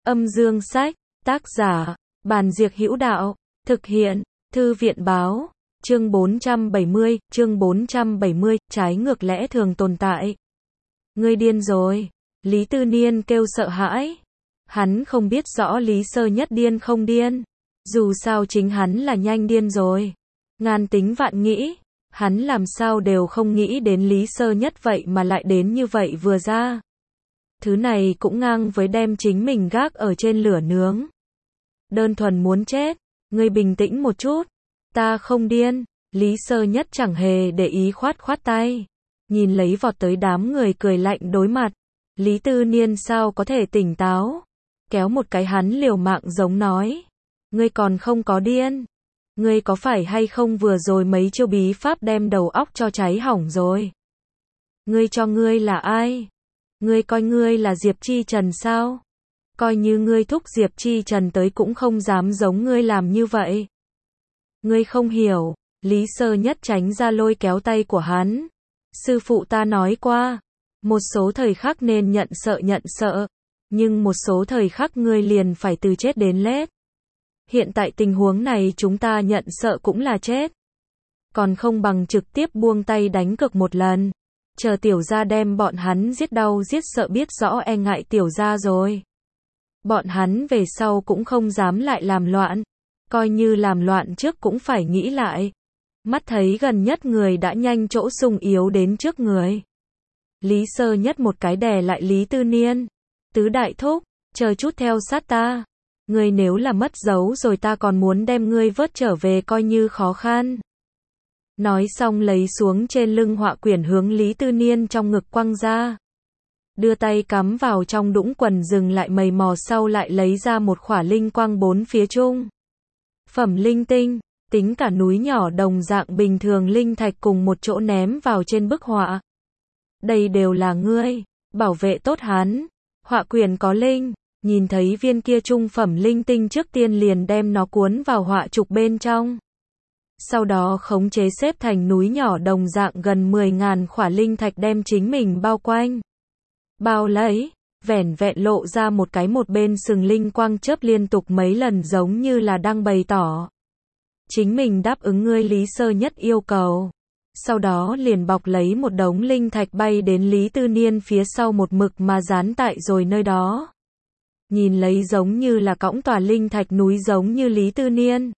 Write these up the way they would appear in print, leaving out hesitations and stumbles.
Âm dương sách, tác giả, Bàn Diệc Hữu Đạo, thực hiện, Thư viện Báo, chương 470, trái ngược lẽ thường tồn tại. Ngươi điên rồi, Lý Tư Niên kêu sợ hãi. Hắn không biết rõ Lý Sơ Nhất điên không điên. Dù sao chính hắn là nhanh điên rồi. Ngàn tính vạn nghĩ, hắn làm sao đều không nghĩ đến Lý Sơ Nhất vậy mà lại đến như vậy vừa ra. Thứ này cũng ngang với đem chính mình gác ở trên lửa nướng. Đơn thuần muốn chết, ngươi bình tĩnh một chút. Ta không điên, Lý Sơ Nhất chẳng hề để ý khoát khoát tay. Nhìn lấy vọt tới đám người cười lạnh đối mặt. Lý Tư Niên sao có thể tỉnh táo. Kéo một cái hắn liều mạng giống nói. Ngươi còn không có điên. Ngươi có phải hay không vừa rồi mấy chiêu bí pháp đem đầu óc cho cháy hỏng rồi. Ngươi cho ngươi là ai? Ngươi coi ngươi là Diệp Chi Trần sao? Coi như ngươi thúc Diệp Chi Trần tới cũng không dám giống ngươi làm như vậy. Ngươi không hiểu, Lý Sơ Nhất tránh ra lôi kéo tay của hắn. Sư phụ ta nói qua, một số thời khắc nên nhận sợ, nhưng một số thời khắc ngươi liền phải từ chết đến lết. Hiện tại tình huống này chúng ta nhận sợ cũng là chết. Còn không bằng trực tiếp buông tay đánh cược một lần. Chờ tiểu gia đem bọn hắn giết đau giết sợ biết rõ e ngại tiểu gia rồi. Bọn hắn về sau cũng không dám lại làm loạn. Coi như làm loạn trước cũng phải nghĩ lại. Mắt thấy gần nhất người đã nhanh chỗ sung yếu đến trước người. Lý Sơ Nhất một cái đè lại Lý Tư Niên. Tứ đại thúc, chờ chút theo sát ta. Ngươi nếu là mất dấu rồi ta còn muốn đem ngươi vớt trở về coi như khó khăn. Nói xong lấy xuống trên lưng họa quyển hướng Lý Tư Niên trong ngực quăng ra. Đưa tay cắm vào trong đũng quần dừng lại mầy mò sau lại lấy ra một khỏa linh quang bốn phía trung. Phẩm linh tinh, tính cả núi nhỏ đồng dạng bình thường linh thạch cùng một chỗ ném vào trên bức họa. Đây đều là ngươi, bảo vệ tốt hắn. Họa quyển có linh, nhìn thấy viên kia trung phẩm linh tinh trước tiên liền đem nó cuốn vào họa trục bên trong. Sau đó khống chế xếp thành núi nhỏ đồng dạng gần 10.000 khỏa linh thạch đem chính mình bao quanh. Bao lấy, vẻn vẹn lộ ra một cái một bên sừng linh quang chớp liên tục mấy lần giống như là đang bày tỏ. Chính mình đáp ứng ngươi Lý Sơ Nhất yêu cầu. Sau đó liền bọc lấy một đống linh thạch bay đến Lý Tư Niên phía sau một mực mà dán tại rồi nơi đó. Nhìn lấy giống như là cõng tòa linh thạch núi giống như Lý Tư Niên.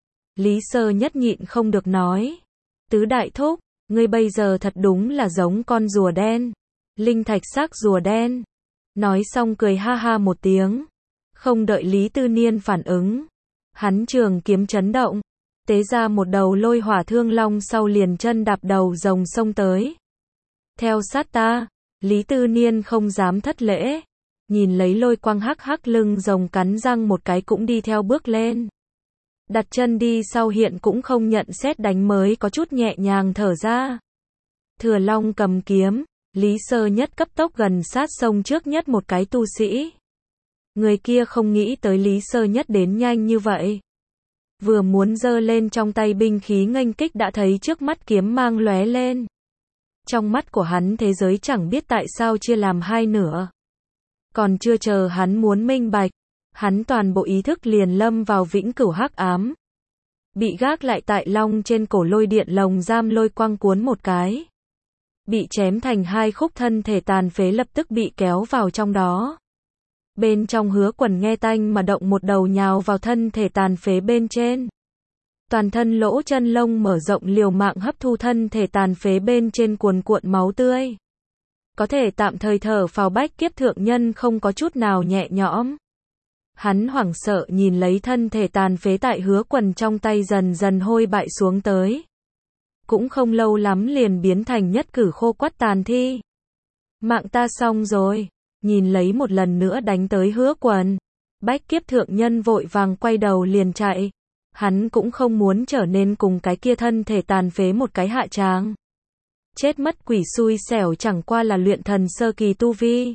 Lý Sơ Nhất nhịn không được nói. Tứ đại thúc, ngươi bây giờ thật đúng là giống con rùa đen. Linh thạch xác rùa đen. Nói xong cười ha ha một tiếng. Không đợi Lý Tư Niên phản ứng. Hắn trường kiếm chấn động. Tế ra một đầu lôi hỏa thương long sau liền chân đạp đầu rồng xông tới. Theo sát ta, Lý Tư Niên không dám thất lễ. Nhìn lấy lôi quang hắc hắc lưng rồng cắn răng một cái cũng đi theo bước lên. Đặt chân đi sau hiện cũng không nhận xét đánh mới có chút nhẹ nhàng thở ra. Thừa long cầm kiếm, Lý Sơ Nhất cấp tốc gần sát sông trước nhất một cái tu sĩ. Người kia không nghĩ tới Lý Sơ Nhất đến nhanh như vậy. Vừa muốn giơ lên trong tay binh khí nghênh kích đã thấy trước mắt kiếm mang lóe lên. Trong mắt của hắn thế giới chẳng biết tại sao chia làm hai nửa. Còn chưa chờ hắn muốn minh bạch, hắn toàn bộ ý thức liền lâm vào vĩnh cửu hắc ám. Bị gác lại tại long trên cổ lôi điện lồng giam lôi quang cuốn một cái. Bị chém thành hai khúc thân thể tàn phế lập tức bị kéo vào trong đó. Bên trong Hứa Quần nghe tanh mà động một đầu nhào vào thân thể tàn phế bên trên. Toàn thân lỗ chân lông mở rộng liều mạng hấp thu thân thể tàn phế bên trên cuồn cuộn máu tươi. Có thể tạm thời thở phào bách kiếp thượng nhân không có chút nào nhẹ nhõm. Hắn hoảng sợ nhìn lấy thân thể tàn phế tại Hứa Quần trong tay dần dần hôi bại xuống tới. Cũng không lâu lắm liền biến thành nhất cử khô quắt tàn thi. Mạng ta xong rồi. Nhìn lấy một lần nữa đánh tới Hứa Quần. Bách kiếp thượng nhân vội vàng quay đầu liền chạy. Hắn cũng không muốn trở nên cùng cái kia thân thể tàn phế một cái hạ tràng. Chết mất quỷ xui xẻo chẳng qua là luyện thần sơ kỳ tu vi.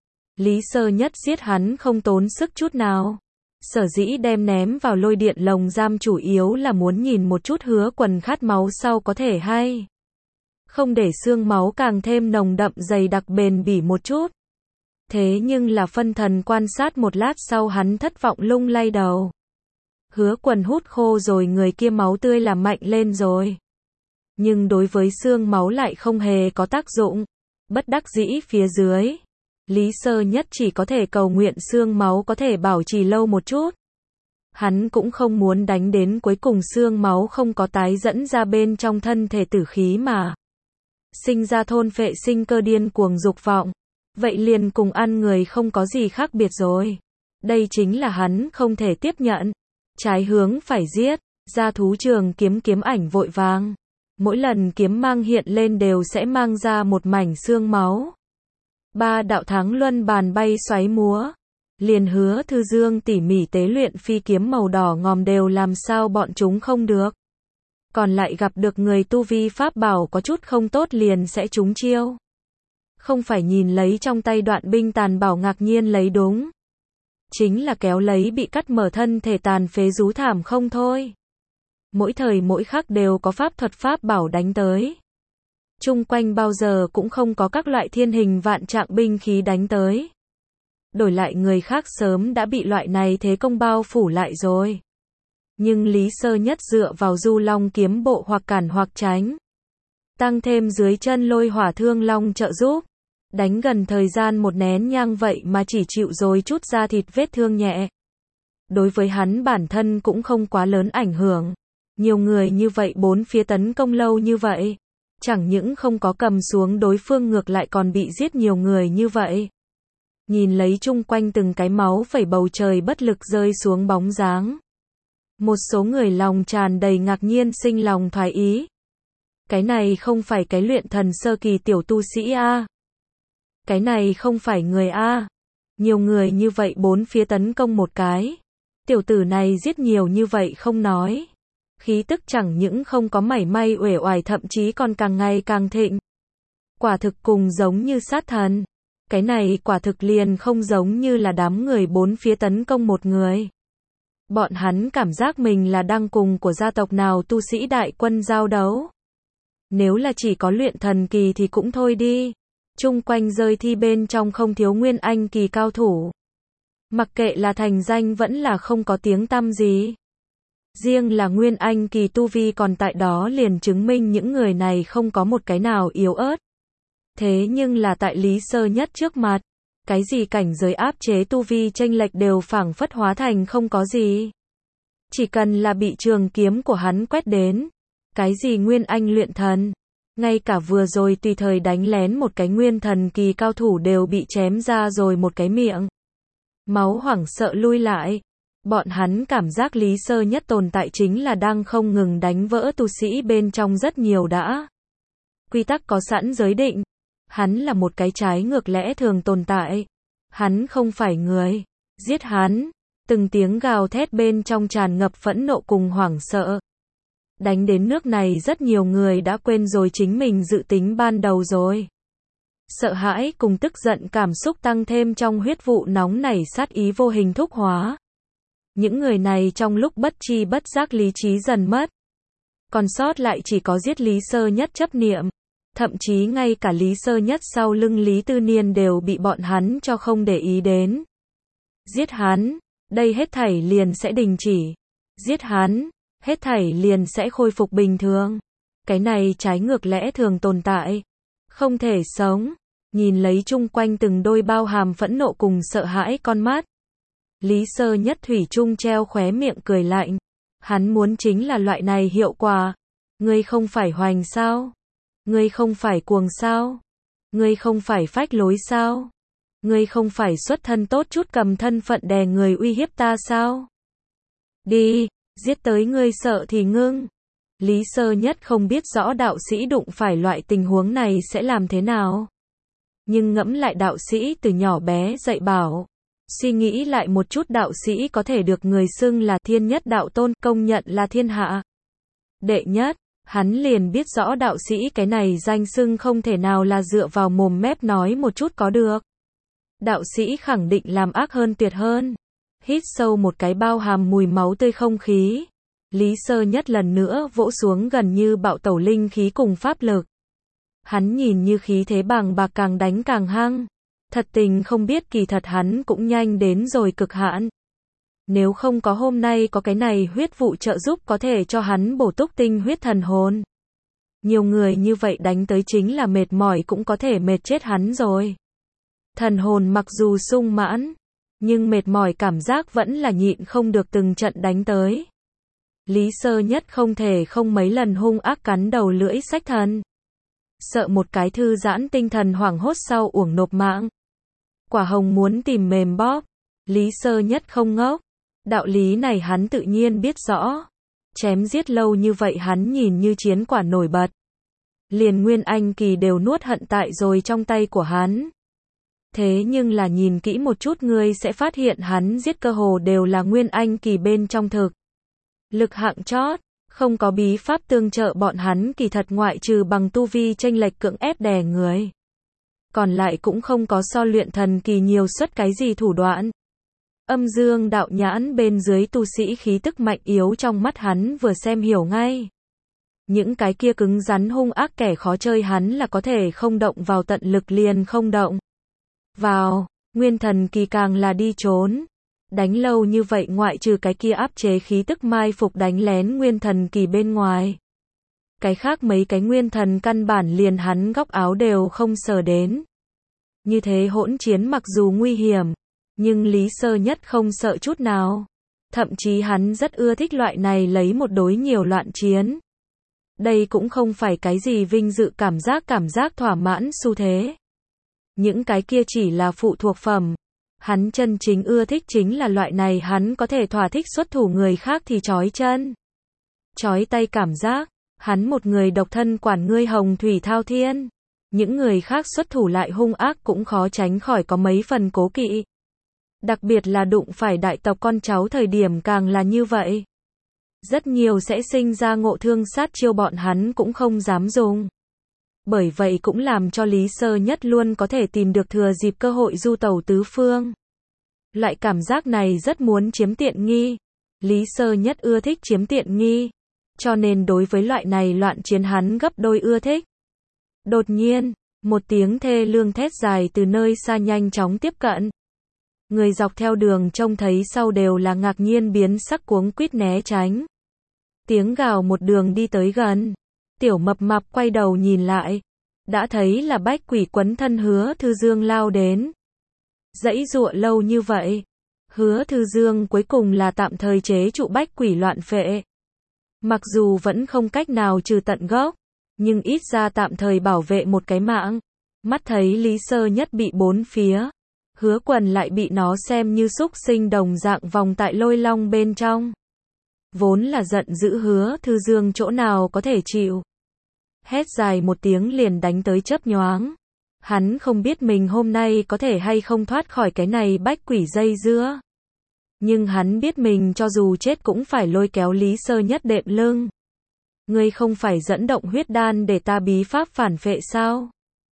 Lý Sơ Nhất giết hắn không tốn sức chút nào. Sở dĩ đem ném vào lôi điện lồng giam chủ yếu là muốn nhìn một chút Hứa Quần khát máu sau có thể hay không để xương máu càng thêm nồng đậm dày đặc bền bỉ một chút. Thế nhưng là phân thần quan sát một lát sau hắn thất vọng lung lay đầu. Hứa Quần hút khô rồi người kia máu tươi là mạnh lên rồi. Nhưng đối với xương máu lại không hề có tác dụng. Bất đắc dĩ phía dưới. Lý Sơ Nhất chỉ có thể cầu nguyện xương máu có thể bảo trì lâu một chút. Hắn cũng không muốn đánh đến cuối cùng xương máu không có tái dẫn ra bên trong thân thể tử khí mà. Sinh ra thôn phệ sinh cơ điên cuồng dục vọng. Vậy liền cùng ăn người không có gì khác biệt rồi. Đây chính là hắn không thể tiếp nhận. Trái hướng phải giết, ra thú trường kiếm ảnh vội vàng. Mỗi lần kiếm mang hiện lên đều sẽ mang ra một mảnh xương máu. Ba đạo tháng luân bàn bay xoáy múa. Liền Hứa Thư Dương tỉ mỉ tế luyện phi kiếm màu đỏ ngòm đều làm sao bọn chúng không được. Còn lại gặp được người tu vi pháp bảo có chút không tốt liền sẽ trúng chiêu. Không phải nhìn lấy trong tay đoạn binh tàn bảo ngạc nhiên lấy đúng. Chính là kéo lấy bị cắt mở thân thể tàn phế rú thảm không thôi. Mỗi thời mỗi khắc đều có pháp thuật pháp bảo đánh tới. Chung quanh bao giờ cũng không có các loại thiên hình vạn trạng binh khí đánh tới. Đổi lại người khác sớm đã bị loại này thế công bao phủ lại rồi. Nhưng Lý Sơ Nhất dựa vào Du Long kiếm bộ hoặc cản hoặc tránh. Tăng thêm dưới chân Lôi Hỏa Thương Long trợ giúp. Đánh gần thời gian một nén nhang vậy mà chỉ chịu rồi chút da thịt vết thương nhẹ. Đối với hắn bản thân cũng không quá lớn ảnh hưởng. Nhiều người như vậy bốn phía tấn công lâu như vậy. Chẳng những không có cầm xuống đối phương ngược lại còn bị giết nhiều người như vậy. Nhìn lấy chung quanh từng cái máu phẩy bầu trời bất lực rơi xuống bóng dáng. Một số người lòng tràn đầy ngạc nhiên sinh lòng thoái ý. Cái này không phải cái luyện thần sơ kỳ tiểu tu sĩ a. Cái này không phải người a. Nhiều người như vậy bốn phía tấn công một cái. Tiểu tử này giết nhiều như vậy không nói. Khí tức chẳng những không có mảy may uể oải thậm chí còn càng ngày càng thịnh. Quả thực cùng giống như sát thần. Cái này quả thực liền không giống như là đám người bốn phía tấn công một người. Bọn hắn cảm giác mình là đang cùng của gia tộc nào tu sĩ đại quân giao đấu. Nếu là chỉ có luyện thần kỳ thì cũng thôi đi. Chung quanh rơi thi bên trong không thiếu nguyên anh kỳ cao thủ. Mặc kệ là thành danh vẫn là không có tiếng tăm gì. Riêng là nguyên anh kỳ tu vi còn tại đó liền chứng minh những người này không có một cái nào yếu ớt. Thế nhưng là tại Lý Sơ Nhất trước mặt, cái gì cảnh giới áp chế tu vi chênh lệch đều phảng phất hóa thành không có gì. Chỉ cần là bị trường kiếm của hắn quét đến, cái gì nguyên anh luyện thần, ngay cả vừa rồi tùy thời đánh lén một cái nguyên thần kỳ cao thủ đều bị chém ra rồi một cái miệng. Máu hoảng sợ lui lại. Bọn hắn cảm giác Lý Sơ Nhất tồn tại chính là đang không ngừng đánh vỡ tu sĩ bên trong rất nhiều đã. Quy tắc có sẵn giới định. Hắn là một cái trái ngược lẽ thường tồn tại. Hắn không phải người. Giết hắn. Từng tiếng gào thét bên trong tràn ngập phẫn nộ cùng hoảng sợ. Đánh đến nước này rất nhiều người đã quên rồi chính mình dự tính ban đầu rồi. Sợ hãi cùng tức giận cảm xúc tăng thêm trong huyết vụ nóng nảy sát ý vô hình thúc hóa. Những người này trong lúc bất chi bất giác lý trí dần mất. Còn sót lại chỉ có giết Lý Sơ Nhất chấp niệm. Thậm chí ngay cả Lý Sơ Nhất sau lưng Lý Tư Niên đều bị bọn hắn cho không để ý đến. Giết hắn, đây hết thảy liền sẽ đình chỉ. Giết hắn, hết thảy liền sẽ khôi phục bình thường. Cái này trái ngược lẽ thường tồn tại. Không thể sống. Nhìn lấy chung quanh từng đôi bao hàm phẫn nộ cùng sợ hãi con mắt. Lý Sơ Nhất thủy chung treo khóe miệng cười lạnh. Hắn muốn chính là loại này hiệu quả. Ngươi không phải hoành sao? Ngươi không phải cuồng sao? Ngươi không phải phách lối sao? Ngươi không phải xuất thân tốt chút cầm thân phận đè người uy hiếp ta sao? Đi, giết tới ngươi sợ thì ngưng. Lý Sơ Nhất không biết rõ đạo sĩ đụng phải loại tình huống này sẽ làm thế nào. Nhưng ngẫm lại đạo sĩ từ nhỏ bé dạy bảo. Suy nghĩ lại một chút đạo sĩ có thể được người xưng là thiên nhất đạo tôn, công nhận là thiên hạ đệ nhất. Hắn liền biết rõ đạo sĩ cái này danh xưng không thể nào là dựa vào mồm mép nói một chút có được. Đạo sĩ khẳng định làm ác hơn tuyệt hơn. Hít sâu một cái bao hàm mùi máu tươi không khí. Lý Sơ Nhất lần nữa vỗ xuống gần như bạo tẩu linh khí cùng pháp lực. Hắn nhìn như khí thế bàng bạc càng đánh càng hăng. Thật tình không biết kỳ thật hắn cũng nhanh đến rồi cực hạn. Nếu không có hôm nay có cái này huyết vụ trợ giúp có thể cho hắn bổ túc tinh huyết thần hồn. Nhiều người như vậy đánh tới chính là mệt mỏi cũng có thể mệt chết hắn rồi. Thần hồn mặc dù sung mãn, nhưng mệt mỏi cảm giác vẫn là nhịn không được từng trận đánh tới. Lý Sơ Nhất không thể không mấy lần hung ác cắn đầu lưỡi sách thần. Sợ một cái thư giãn tinh thần hoảng hốt sau uổng nộp mạng. Quả hồng muốn tìm mềm bóp. Lý Sơ Nhất không ngốc. Đạo lý này hắn tự nhiên biết rõ. Chém giết lâu như vậy hắn nhìn như chiến quả nổi bật. Liền Nguyên Anh kỳ đều nuốt hận tại rồi trong tay của hắn. Thế nhưng là nhìn kỹ một chút ngươi sẽ phát hiện hắn giết cơ hồ đều là Nguyên Anh kỳ bên trong thực. Lực hạng chót, không có bí pháp tương trợ bọn hắn kỳ thật ngoại trừ bằng tu vi chênh lệch cưỡng ép đè người. Còn lại cũng không có so luyện thần kỳ nhiều xuất cái gì thủ đoạn. Âm dương đạo nhãn bên dưới tu sĩ khí tức mạnh yếu trong mắt hắn vừa xem hiểu ngay. Những cái kia cứng rắn hung ác kẻ khó chơi hắn là có thể không động vào tận lực liền không động. Vào, nguyên thần kỳ càng là đi trốn. Đánh lâu như vậy ngoại trừ cái kia áp chế khí tức mai phục đánh lén nguyên thần kỳ bên ngoài. Cái khác mấy cái nguyên thần căn bản liền hắn góc áo đều không sờ đến. Như thế hỗn chiến mặc dù nguy hiểm, nhưng Lý Sơ Nhất không sợ chút nào. Thậm chí hắn rất ưa thích loại này lấy một đối nhiều loạn chiến. Đây cũng không phải cái gì vinh dự cảm giác thỏa mãn xu thế. Những cái kia chỉ là phụ thuộc phẩm. Hắn chân chính ưa thích chính là loại này hắn có thể thỏa thích xuất thủ người khác thì trói chân. Trói tay cảm giác, hắn một người độc thân quản ngươi hồng thủy thao thiên. Những người khác xuất thủ lại hung ác cũng khó tránh khỏi có mấy phần cố kỵ. Đặc biệt là đụng phải đại tộc con cháu thời điểm càng là như vậy. Rất nhiều sẽ sinh ra ngộ thương sát chiêu bọn hắn cũng không dám dùng. Bởi vậy cũng làm cho Lý Sơ Nhất luôn có thể tìm được thừa dịp cơ hội du tẩu tứ phương. Loại cảm giác này rất muốn chiếm tiện nghi. Lý Sơ Nhất ưa thích chiếm tiện nghi. Cho nên đối với loại này loạn chiến hắn gấp đôi ưa thích. Đột nhiên, một tiếng thê lương thét dài từ nơi xa nhanh chóng tiếp cận. Người dọc theo đường trông thấy sau đều là ngạc nhiên biến sắc cuống quýt né tránh. Tiếng gào một đường đi tới gần. Tiểu Mập Mạp quay đầu nhìn lại. Đã thấy là bách quỷ quấn thân Hứa Thư Dương lao đến. Dãy dụa lâu như vậy. Hứa Thư Dương cuối cùng là tạm thời chế trụ bách quỷ loạn phệ. Mặc dù vẫn không cách nào trừ tận gốc. Nhưng ít ra tạm thời bảo vệ một cái mạng. Mắt thấy Lý Sơ Nhất bị bốn phía. Hứa Quần lại bị nó xem như súc sinh đồng dạng vòng tại lôi long bên trong. Vốn là giận dữ Hứa Thư Dương chỗ nào có thể chịu. Hét dài một tiếng liền đánh tới chớp nhoáng. Hắn không biết mình hôm nay có thể hay không thoát khỏi cái này bách quỷ dây dưa. Nhưng hắn biết mình cho dù chết cũng phải lôi kéo Lý Sơ Nhất đệm lưng. Ngươi không phải dẫn động huyết đan để ta bí pháp phản phệ sao?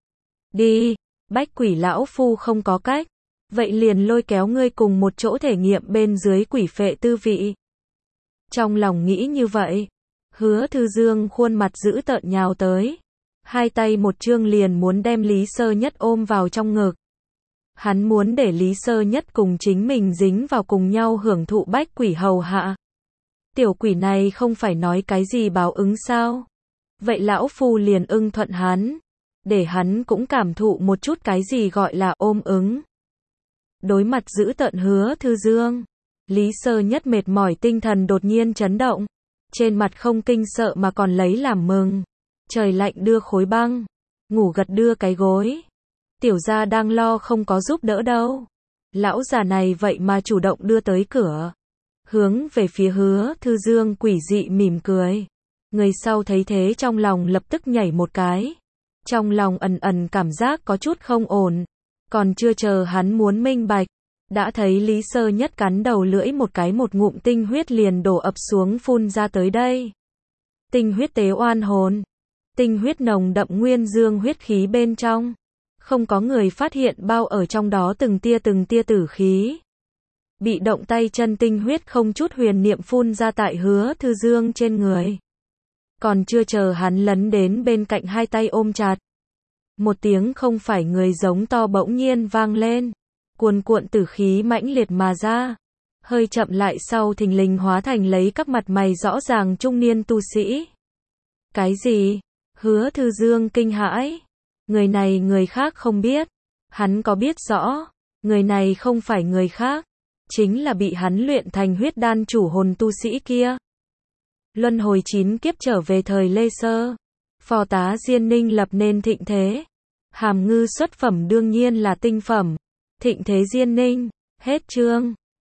Đi, bách quỷ lão phu không có cách. Vậy liền lôi kéo ngươi cùng một chỗ thể nghiệm bên dưới quỷ phệ tư vị. Trong lòng nghĩ như vậy, Hứa Thư Dương khuôn mặt dữ tợn nhào tới. Hai tay một chương liền muốn đem Lý Sơ Nhất ôm vào trong ngực. Hắn muốn để Lý Sơ Nhất cùng chính mình dính vào cùng nhau hưởng thụ bách quỷ hầu hạ. Tiểu quỷ này không phải nói cái gì báo ứng sao? Vậy lão phu liền ưng thuận hắn. Để hắn cũng cảm thụ một chút cái gì gọi là ôm ứng. Đối mặt dữ tợn Hứa Thư Dương. Lý Sơ Nhất mệt mỏi tinh thần đột nhiên chấn động. Trên mặt không kinh sợ mà còn lấy làm mừng. Trời lạnh đưa khối băng. Ngủ gật đưa cái gối. Tiểu gia đang lo không có giúp đỡ đâu. Lão già này vậy mà chủ động đưa tới cửa. Hướng về phía Hứa Thư Dương quỷ dị mỉm cười. Người sau thấy thế trong lòng lập tức nhảy một cái. Trong lòng ẩn ẩn cảm giác có chút không ổn. Còn chưa chờ hắn muốn minh bạch. Đã thấy Lý Sơ Nhất cắn đầu lưỡi một cái một ngụm tinh huyết liền đổ ập xuống phun ra tới đây. Tinh huyết tế oan hồn. Tinh huyết nồng đậm nguyên dương huyết khí bên trong. Không có người phát hiện bao ở trong đó từng tia tử khí. Bị động tay chân tinh huyết không chút huyền niệm phun ra tại Hứa Thư Dương trên người. Còn chưa chờ hắn lấn đến bên cạnh hai tay ôm chặt. Một tiếng không phải người giống to bỗng nhiên vang lên, cuồn cuộn tử khí mãnh liệt mà ra, hơi chậm lại sau thình lình hóa thành lấy các mặt mày rõ ràng trung niên tu sĩ. Cái gì? Hứa Thư Dương kinh hãi. Người này người khác không biết. Hắn có biết rõ. Người này không phải người khác. Chính là bị hắn luyện thành huyết đan chủ hồn tu sĩ kia. Luân hồi 9 kiếp trở về thời Lê Sơ. Phò tá Diên Ninh lập nên thịnh thế. Hàm Ngư xuất phẩm đương nhiên là tinh phẩm. Thịnh thế Diên Ninh. Hết chương.